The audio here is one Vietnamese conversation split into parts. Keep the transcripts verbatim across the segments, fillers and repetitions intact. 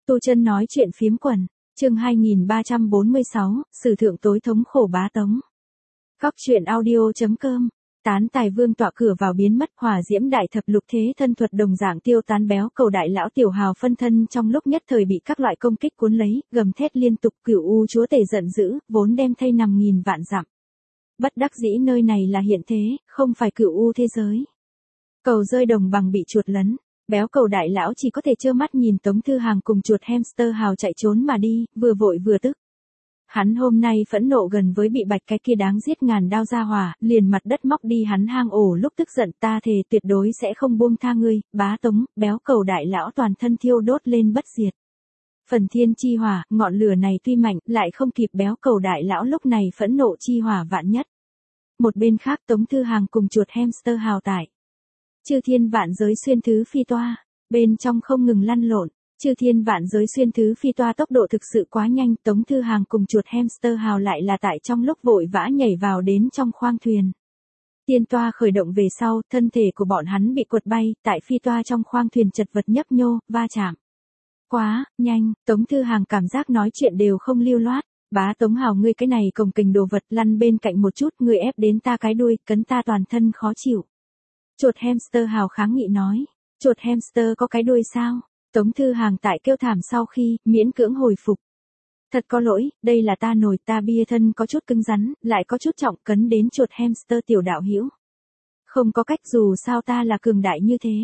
Tu Chân nói chuyện phiếm quần, chương hai nghìn ba trăm bốn mươi sáu, sử thượng tối thống khổ bá tống. Góc truyện audio chấm com, tán tài vương tọa cửa vào biến mất, hỏa diễm đại thập lục thế thân thuật đồng dạng tiêu tán, béo cầu đại lão tiểu hào phân thân trong lúc nhất thời bị các loại công kích cuốn lấy, gầm thét liên tục. Cửu U chúa tể giận dữ, vốn đem thay nằm nghìn vạn dặm. Bất đắc dĩ nơi này là hiện thế, không phải Cửu U thế giới. Cầu rơi đồng bằng bị chuột lấn. Béo cầu đại lão chỉ có thể trơ mắt nhìn Tống Thư Hàng cùng chuột hamster hào chạy trốn mà đi, vừa vội vừa tức. Hắn hôm nay phẫn nộ gần với bị bạch cái kia đáng giết ngàn đao ra hỏa, liền mặt đất móc đi hắn hang ổ. Lúc tức giận, ta thề tuyệt đối sẽ không buông tha ngươi, bá tống. Béo cầu đại lão toàn thân thiêu đốt lên bất diệt. Phần thiên chi hỏa, ngọn lửa này tuy mạnh, lại không kịp béo cầu đại lão lúc này phẫn nộ chi hỏa vạn nhất. Một bên khác Tống Thư Hàng cùng chuột hamster hào tải. Chư thiên vạn giới xuyên thứ phi toa, bên trong không ngừng lăn lộn. Chư thiên vạn giới xuyên thứ phi toa tốc độ thực sự quá nhanh, Tống Thư Hàng cùng chuột hamster hào lại là tại trong lúc vội vã nhảy vào đến trong khoang thuyền. Tiên toa khởi động về sau, thân thể của bọn hắn bị quật bay, tại phi toa trong khoang thuyền chật vật nhấp nhô, va chạm. Quá, nhanh, Tống Thư Hàng cảm giác nói chuyện đều không lưu loát. Bá Tống Hào, ngươi cái này cồng kềnh đồ vật, lăn bên cạnh một chút, ngươi ép đến ta cái đuôi, cấn ta toàn thân khó chịu. Chuột hamster hào kháng nghị nói, chuột hamster có cái đuôi sao? Tống Thư Hàng tại kêu thảm sau khi, miễn cưỡng hồi phục. Thật có lỗi, đây là ta nổi, ta bia thân có chút cứng rắn, lại có chút trọng, cấn đến chuột hamster tiểu đạo hữu. Không có cách, dù sao ta là cường đại như thế.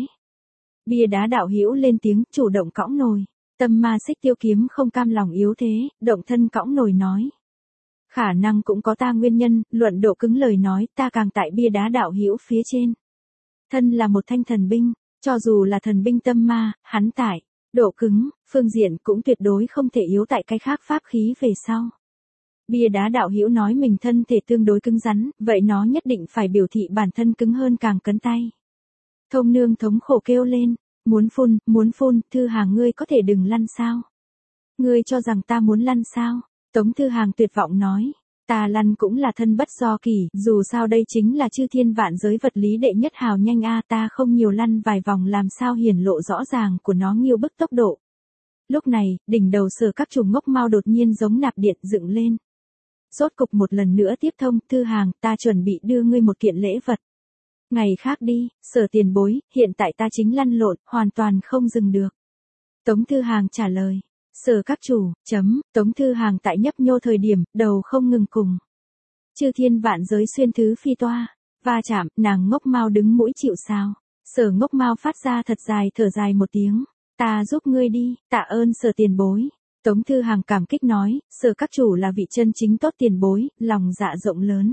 Bia đá đạo hữu lên tiếng, chủ động cõng nồi. Tâm ma xích tiêu kiếm không cam lòng yếu thế, động thân cõng nồi nói. Khả năng cũng có ta nguyên nhân, luận độ cứng lời nói, ta càng tại bia đá đạo hữu phía trên. Thân là một thanh thần binh, cho dù là thần binh tâm ma, hắn tải, độ cứng, phương diện cũng tuyệt đối không thể yếu tại cái khác pháp khí về sau. Bia đá đạo hữu nói mình thân thể tương đối cứng rắn, vậy nó nhất định phải biểu thị bản thân cứng hơn càng cấn tay. Thông nương thống khổ kêu lên, muốn phun, muốn phun, Thư Hàng ngươi có thể đừng lăn sao? Ngươi cho rằng ta muốn lăn sao? Tống Thư Hàng tuyệt vọng nói. Ta lăn cũng là thân bất do kỳ, dù sao đây chính là chư thiên vạn giới vật lý đệ nhất hào nhanh a, ta không nhiều lăn vài vòng làm sao hiển lộ rõ ràng của nó nghiêu bức tốc độ. Lúc này, đỉnh đầu Sở Các Chủ ngốc mau đột nhiên giống nạp điện dựng lên. Rốt cục một lần nữa tiếp thông, Thư Hàng, ta chuẩn bị đưa ngươi một kiện lễ vật. Ngày khác đi, Sở tiền bối, hiện tại ta chính lăn lộn, hoàn toàn không dừng được. Tống Thư Hàng trả lời. Sở Các Chủ, chấm, Tống Thư Hàng tại nhấp nhô thời điểm, đầu không ngừng cùng. Chư thiên vạn giới xuyên thứ phi toa, va chạm, nàng ngốc mau đứng mũi chịu sao. Sở ngốc mau phát ra thật dài thở dài một tiếng. Ta giúp ngươi đi, tạ ơn Sở tiền bối. Tống Thư Hàng cảm kích nói, Sở Các Chủ là vị chân chính tốt tiền bối, lòng dạ rộng lớn.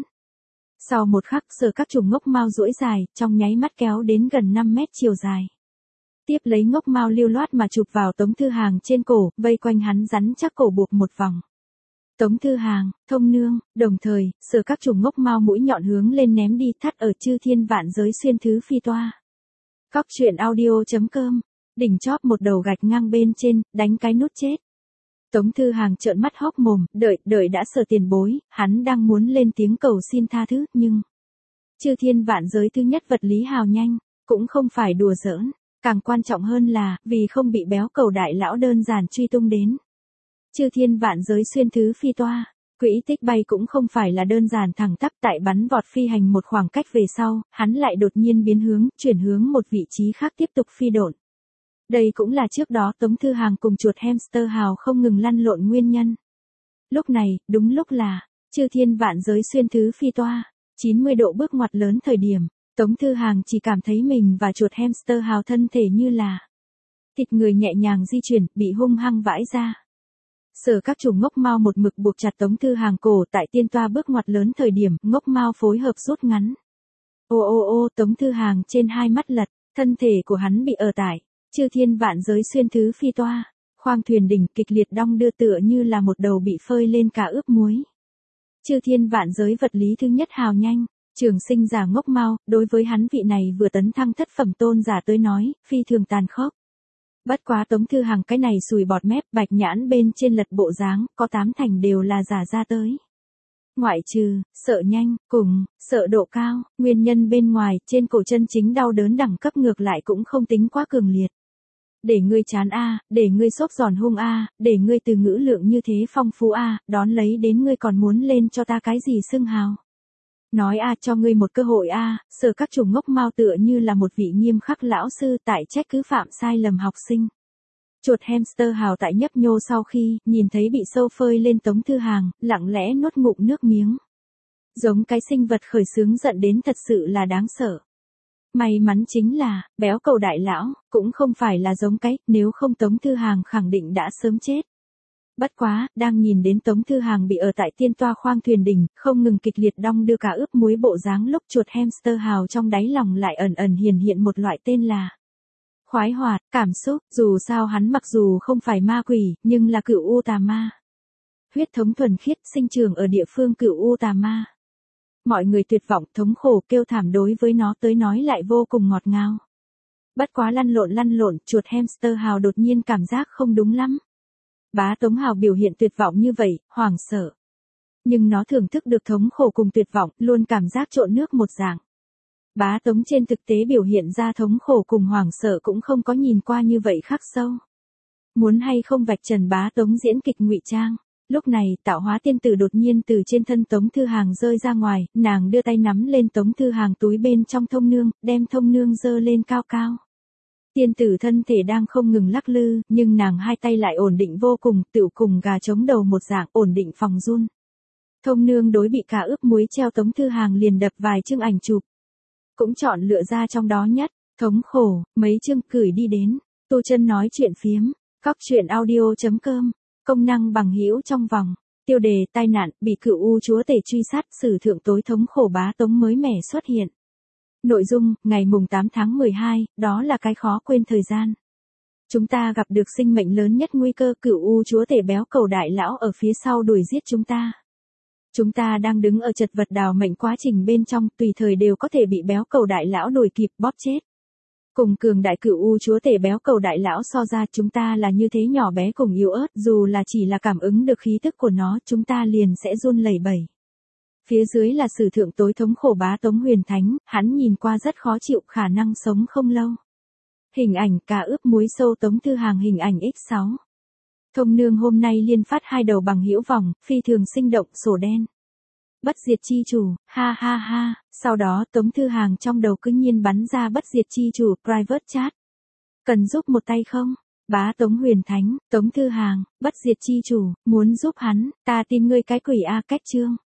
Sau một khắc, Sở Các Chủ ngốc mau duỗi dài, trong nháy mắt kéo đến gần năm mét chiều dài. Tiếp lấy ngốc mau lưu loát mà chụp vào Tống Thư Hàng trên cổ, vây quanh hắn rắn chắc cổ buộc một vòng. Tống Thư Hàng, thông nương, đồng thời, Sở Các Chủ ngốc mau mũi nhọn hướng lên ném đi, thắt ở chư thiên vạn giới xuyên thứ phi toa. Góc truyện audio chấm com, đỉnh chóp một đầu gạch ngang bên trên, đánh cái nút chết. Tống Thư Hàng trợn mắt hốc mồm, đợi, đợi đã Sở tiền bối, hắn đang muốn lên tiếng cầu xin tha thứ, nhưng... Chư thiên vạn giới thứ nhất vật lý hào nhanh, cũng không phải đùa giỡn. Càng quan trọng hơn là, vì không bị béo cầu đại lão đơn giản truy tung đến. Chư thiên vạn giới xuyên thứ phi toa, quỹ tích bay cũng không phải là đơn giản thẳng tắp, tại bắn vọt phi hành một khoảng cách về sau, hắn lại đột nhiên biến hướng, chuyển hướng một vị trí khác tiếp tục phi độn. Đây cũng là trước đó Tống Thư Hàng cùng chuột hamster hào không ngừng lăn lộn nguyên nhân. Lúc này, đúng lúc là, chư thiên vạn giới xuyên thứ phi toa, chín mươi độ bước ngoặt lớn thời điểm. Tống Thư Hàng chỉ cảm thấy mình và chuột hamster hào thân thể như là thịt người nhẹ nhàng di chuyển, bị hung hăng vãi ra. Sở Các Chủ ngốc mau một mực buộc chặt Tống Thư Hàng cổ, tại tiên toa bước ngoặt lớn thời điểm, ngốc mau phối hợp rút ngắn. Ô ô ô, Tống Thư Hàng trên hai mắt lật, thân thể của hắn bị ở tải, chư thiên vạn giới xuyên thứ phi toa, khoang thuyền đỉnh kịch liệt đong đưa tựa như là một đầu bị phơi lên cả ướp muối. Chư thiên vạn giới vật lý thứ nhất hào nhanh. Trường sinh giả ngốc mau, đối với hắn vị này vừa tấn thăng thất phẩm tôn giả tới nói, phi thường tàn khốc. Bất quá Tống Thư Hàng cái này sùi bọt mép, bạch nhãn bên trên lật bộ dáng, có tám thành đều là giả ra tới. Ngoại trừ, sợ nhanh, cùng, sợ độ cao, nguyên nhân bên ngoài, trên cổ chân chính đau đớn đẳng cấp ngược lại cũng không tính quá cường liệt. để ngươi chán a, để ngươi xốp giòn hung a, để ngươi từ ngữ lượng như thế phong phú a, đón lấy đến ngươi còn muốn lên cho ta cái gì xưng hào. Nói a cho ngươi một cơ hội a, Sở Các Chủ ngốc mao tựa như là một vị nghiêm khắc lão sư tại trách cứ phạm sai lầm học sinh. Chuột hamster hào tại nhấp nhô sau khi nhìn thấy bị sâu phơi lên Tống Thư Hàng, lặng lẽ nuốt ngụm nước miếng. Giống cái sinh vật khởi sướng giận đến thật sự là đáng sợ. May mắn chính là, béo cầu đại lão, cũng không phải là giống cái, nếu không Tống Thư Hàng khẳng định đã sớm chết. Bất quá, đang nhìn đến Tống Thư Hàng bị ở tại tiên toa khoang thuyền đỉnh, không ngừng kịch liệt đong đưa cả ướp muối bộ dáng lúc chuột hamster hào trong đáy lòng lại ẩn ẩn hiển hiện một loại tên là khoái hoạt, cảm xúc, dù sao hắn mặc dù không phải ma quỷ, nhưng là cửu u tà ma. Huyết thống thuần khiết, sinh trưởng ở địa phương cửu u tà ma. Mọi người tuyệt vọng, thống khổ, kêu thảm đối với nó tới nói lại vô cùng ngọt ngào. Bất quá lăn lộn lăn lộn, chuột hamster hào đột nhiên cảm giác không đúng lắm. Bá Tống Hào biểu hiện tuyệt vọng như vậy, hoảng sợ. Nhưng nó thưởng thức được thống khổ cùng tuyệt vọng, luôn cảm giác trộn nước một dạng. Bá Tống trên thực tế biểu hiện ra thống khổ cùng hoảng sợ cũng không có nhìn qua như vậy khắc sâu. Muốn hay không vạch trần Bá Tống diễn kịch ngụy trang. Lúc này, tạo hóa tiên tử đột nhiên từ trên thân Tống Thư Hàng rơi ra ngoài, nàng đưa tay nắm lên Tống Thư Hàng túi bên trong thông nương, đem thông nương dơ lên cao cao. Tiên tử thân thể đang không ngừng lắc lư, nhưng nàng hai tay lại ổn định vô cùng, tựu cùng gà chống đầu một dạng, ổn định phòng run. Thông nương đối bị cả ướp muối treo Tống Thư Hàng liền đập vài chương ảnh chụp. Cũng chọn lựa ra trong đó nhất, thống khổ, mấy chương gửi đi đến, Tu Chân nói chuyện phiếm, cóc truyện audio chấm com, công năng bằng hữu trong vòng, tiêu đề tai nạn, bị cựu u chúa tể truy sát, sử thượng tối thống khổ Bá Tống mới mẻ xuất hiện. Nội dung, ngày mùng tám tháng mười hai, đó là cái khó quên thời gian. Chúng ta gặp được sinh mệnh lớn nhất nguy cơ, cựu u chúa tể béo cầu đại lão ở phía sau đuổi giết chúng ta. Chúng ta đang đứng ở chật vật đào mệnh quá trình bên trong, tùy thời đều có thể bị béo cầu đại lão đuổi kịp bóp chết. Cùng cường đại cựu u chúa tể béo cầu đại lão so ra, chúng ta là như thế nhỏ bé cùng yếu ớt, dù là chỉ là cảm ứng được khí tức của nó, chúng ta liền sẽ run lẩy bẩy. Phía dưới là sử thượng tối thống khổ Bá Tống Huyền Thánh, hắn nhìn qua rất khó chịu, khả năng sống không lâu. Hình ảnh cà ướp muối sâu Tống Thư Hàng hình ảnh nhân sáu. Thông nương hôm nay liên phát hai đầu bằng hữu vòng, phi thường sinh động, sổ đen. Bất diệt chi chủ, ha ha ha, sau đó Tống Thư Hàng trong đầu cứ nhiên bắn ra bất diệt chi chủ, private chat. Cần giúp một tay không? Bá Tống Huyền Thánh, Tống Thư Hàng, bất diệt chi chủ, muốn giúp hắn, ta tin ngươi cái quỷ a cách chương.